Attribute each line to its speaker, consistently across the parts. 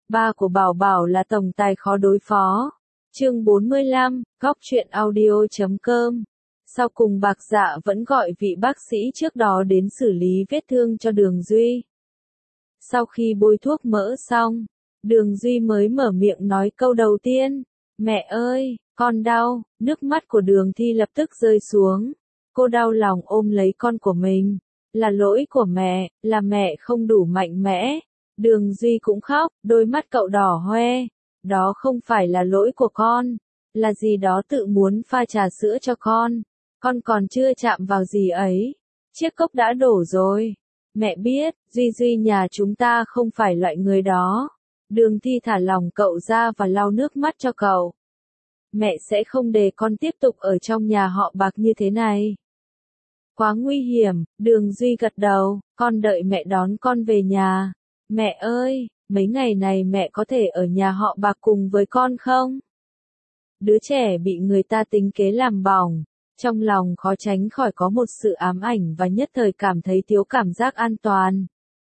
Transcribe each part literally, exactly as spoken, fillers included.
Speaker 1: Ba của Bảo Bảo là tổng tài khó đối phó. Chương bốn mươi lăm, góc truyện audio chấm com. Sau cùng Bạc Dạ vẫn gọi vị bác sĩ trước đó đến xử lý vết thương cho Đường Duy. Sau khi bôi thuốc mỡ xong, Đường Duy mới mở miệng nói câu đầu tiên. Mẹ ơi, con đau. Nước mắt của Đường Thi lập tức rơi xuống. Cô đau lòng ôm lấy con của mình. Là lỗi của mẹ, là mẹ không đủ mạnh mẽ. Đường Duy cũng khóc, đôi mắt cậu đỏ hoe. Đó không phải là lỗi của con, là gì đó tự muốn pha trà sữa cho con. Con còn chưa chạm vào gì ấy. Chiếc cốc đã đổ rồi. Mẹ biết, Duy Duy nhà chúng ta không phải loại người đó. Đường Thi thả lòng cậu ra và lau nước mắt cho cậu. Mẹ sẽ không để con tiếp tục ở trong nhà họ Bạc như thế này. Quá nguy hiểm. Đường Duy gật đầu, con đợi mẹ đón con về nhà. Mẹ ơi, mấy ngày này mẹ có thể ở nhà họ Bạc cùng với con không? Đứa trẻ bị người ta tính kế làm bỏng, trong lòng khó tránh khỏi có một sự ám ảnh và nhất thời cảm thấy thiếu cảm giác an toàn.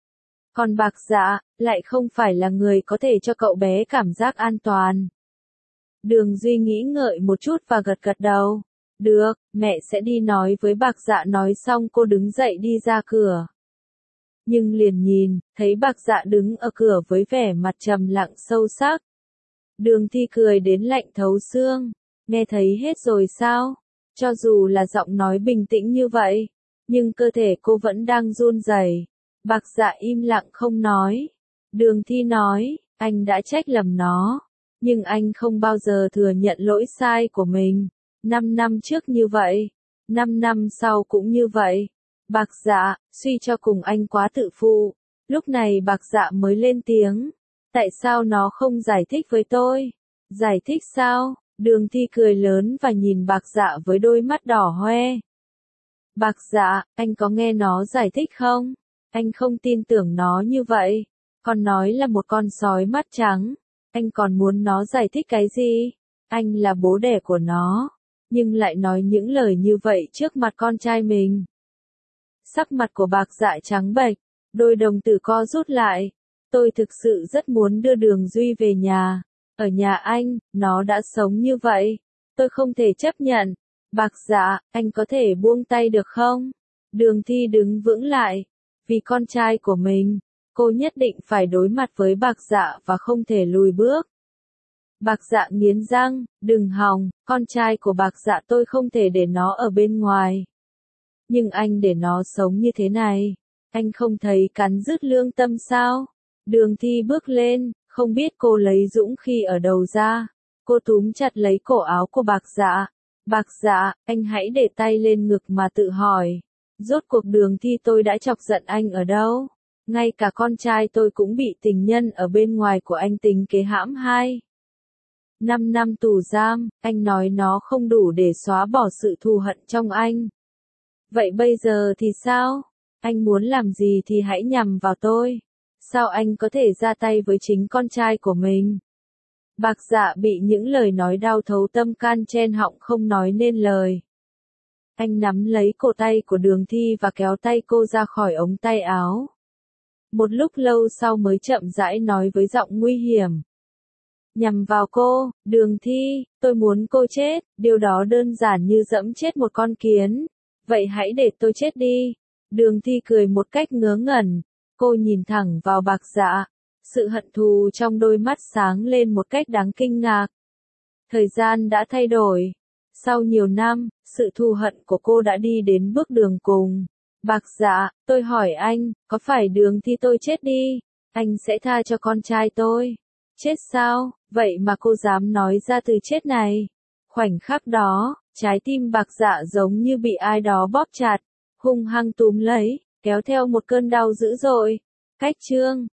Speaker 1: Còn Bạc Dạ, lại không phải là người có thể cho cậu bé cảm giác an toàn. Đường Duy nghĩ ngợi một chút và gật gật đầu. Được, mẹ sẽ đi nói với Bạc Dạ. Nói xong cô đứng dậy đi ra cửa. Nhưng liền nhìn, thấy Bạc Dạ đứng ở cửa với vẻ mặt trầm lặng sâu sắc. Đường Thi cười đến lạnh thấu xương. Nghe thấy hết rồi sao? Cho dù là giọng nói bình tĩnh như vậy, nhưng cơ thể cô vẫn đang run rẩy. Bạc Dạ im lặng không nói. Đường Thi nói, anh đã trách lầm nó, nhưng anh không bao giờ thừa nhận lỗi sai của mình. Năm năm trước như vậy, năm năm sau cũng như vậy. Bạc Dạ, suy cho cùng anh quá tự phụ. Lúc này Bạc Dạ mới lên tiếng. Tại sao nó không giải thích với tôi? Giải thích sao? Đường Thi cười lớn và nhìn Bạc Dạ với đôi mắt đỏ hoe. Bạc Dạ, anh có nghe nó giải thích không? Anh không tin tưởng nó như vậy. Còn nói là một con sói mắt trắng. Anh còn muốn nó giải thích cái gì? Anh là bố đẻ của nó, nhưng lại nói những lời như vậy trước mặt con trai mình. Sắc mặt của Bạc Dạ trắng bệch, đôi đồng tử co rút lại. Tôi thực sự rất muốn đưa Đường Duy về nhà. Ở nhà anh, nó đã sống như vậy. Tôi không thể chấp nhận. Bạc Dạ, anh có thể buông tay được không? Đường Thi đứng vững lại. Vì con trai của mình, cô nhất định phải đối mặt với Bạc Dạ và không thể lùi bước. Bạc Dạ nghiến răng, đừng hòng, con trai của Bạc Dạ tôi không thể để nó ở bên ngoài. Nhưng anh để nó sống như thế này, anh không thấy cắn rứt lương tâm sao? Đường Thi bước lên, không biết cô lấy dũng khí ở đầu ra. Cô túm chặt lấy cổ áo của Bạc Dạ. Bạc Dạ, anh hãy để tay lên ngực mà tự hỏi. Rốt cuộc Đường Thi tôi đã chọc giận anh ở đâu? Ngay cả con trai tôi cũng bị tình nhân ở bên ngoài của anh tính kế hãm hai. Năm năm tù giam, anh nói nó không đủ để xóa bỏ sự thù hận trong anh. Vậy bây giờ thì sao? Anh muốn làm gì thì hãy nhằm vào tôi. Sao anh có thể ra tay với chính con trai của mình? Bạc Dạ bị những lời nói đau thấu tâm can chen họng không nói nên lời. Anh nắm lấy cổ tay của Đường Thi và kéo tay cô ra khỏi ống tay áo. Một lúc lâu sau mới chậm rãi nói với giọng nguy hiểm. Nhằm vào cô, Đường Thi, tôi muốn cô chết, điều đó đơn giản như dẫm chết một con kiến. Vậy hãy để tôi chết đi. Đường Thi cười một cách ngớ ngẩn. Cô nhìn thẳng vào Bạc Dạ. Sự hận thù trong đôi mắt sáng lên một cách đáng kinh ngạc. Thời gian đã thay đổi. Sau nhiều năm, sự thù hận của cô đã đi đến bước đường cùng. Bạc Dạ, tôi hỏi anh, có phải Đường Thi tôi chết đi, anh sẽ tha cho con trai tôi? Chết sao? Vậy mà cô dám nói ra từ chết này. Khoảnh khắc đó, trái tim Bạc Dạ giống như bị ai đó bóp chặt, hung hăng túm lấy, kéo theo một cơn đau dữ dội. Cách chương